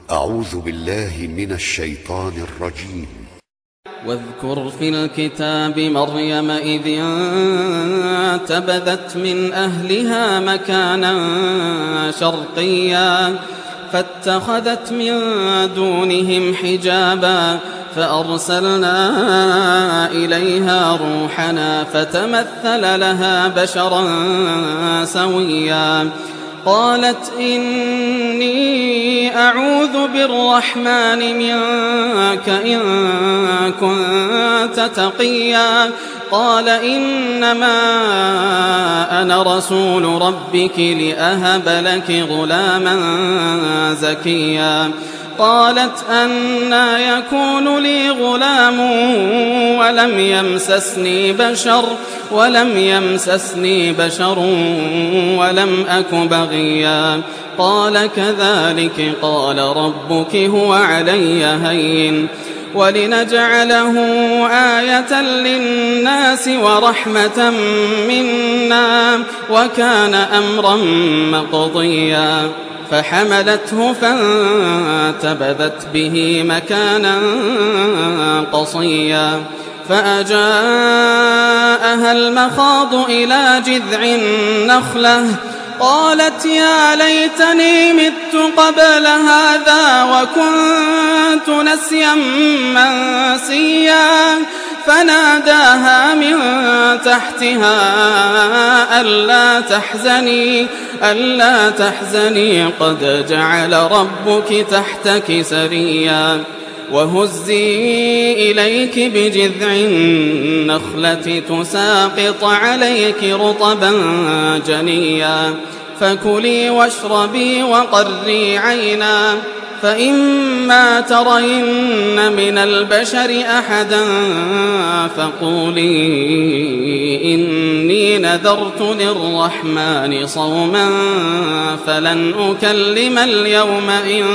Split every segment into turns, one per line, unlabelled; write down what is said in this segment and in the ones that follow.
أعوذ بالله من الشيطان الرجيم.
واذكر في الكتاب مريم إذ انتبذت من أهلها مكانا شرقيا فاتخذت من دونهم حجابا فأرسلنا إليها روحنا فتمثل لها بشرا سويا قالت إني أعوذ بالرحمن منك إن كنت تقيا قال إنما أنا رسول ربك لأهب لك غلاما زكيا قالت أنى يكون لي غلام ولم يمسسني بشر ولم أك بغيا قال كذلك قال ربك هو علي هين ولنجعله آية للناس ورحمة منا وكان أمرا مقضيا فحملته فانتبذت به مكانا قصيا فأجاءها المخاض إلى جذع النخلة قالت يا ليتني مت قبل هذا وكنت نسيا منسيا فناداها من تحتها ألا تحزني قد جعل ربك تحتك سريا وهزي إليك بجذع النخلة تساقط عليك رطبا جنيا فكلي واشربي وقري عينا فإما ترين من البشر أحدا فقولي إني نذرت للرحمن صوما فلن أكلم اليوم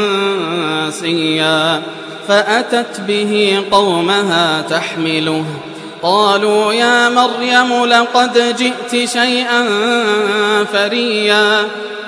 إنسيا فأتت به قومها تحمله قالوا يا مريم لقد جئت شيئا فريا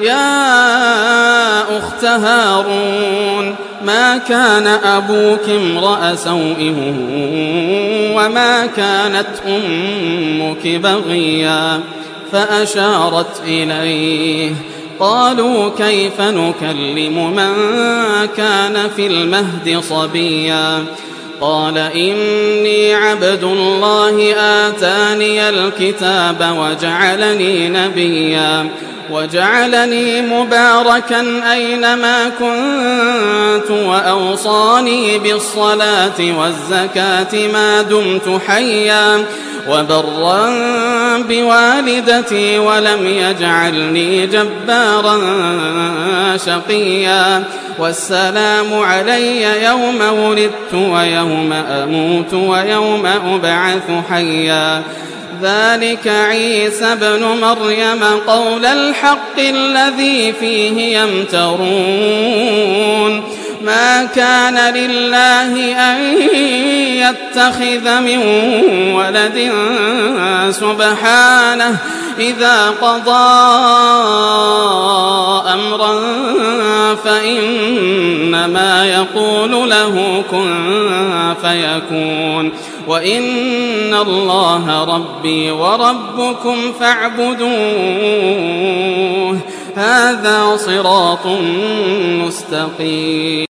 يا أخت هارون ما كان أبوك امرأ سوء وما كانت أمك بغيا فأشارت إليه قالوا كيف نكلم من كان في المهد صبيا قال إني عبد الله آتاني الكتاب وجعلني نبيا وجعلني مباركا أينما كنت وأوصاني بالصلاة والزكاة ما دمت حيا وبرا بوالدتي ولم يجعلني جبارا شقيا والسلام علي يوم ولدت ويوم أموت ويوم أبعث حيا ذلك عيسى بن مريم قول الحق الذي فيه يمترون ما كان لله أن يتخذ من ولد سبحانه إذا قضى أمرا فإنما يقول له كن فيكون وإن الله ربي وربكم فاعبدوه هذا صراط مستقيم.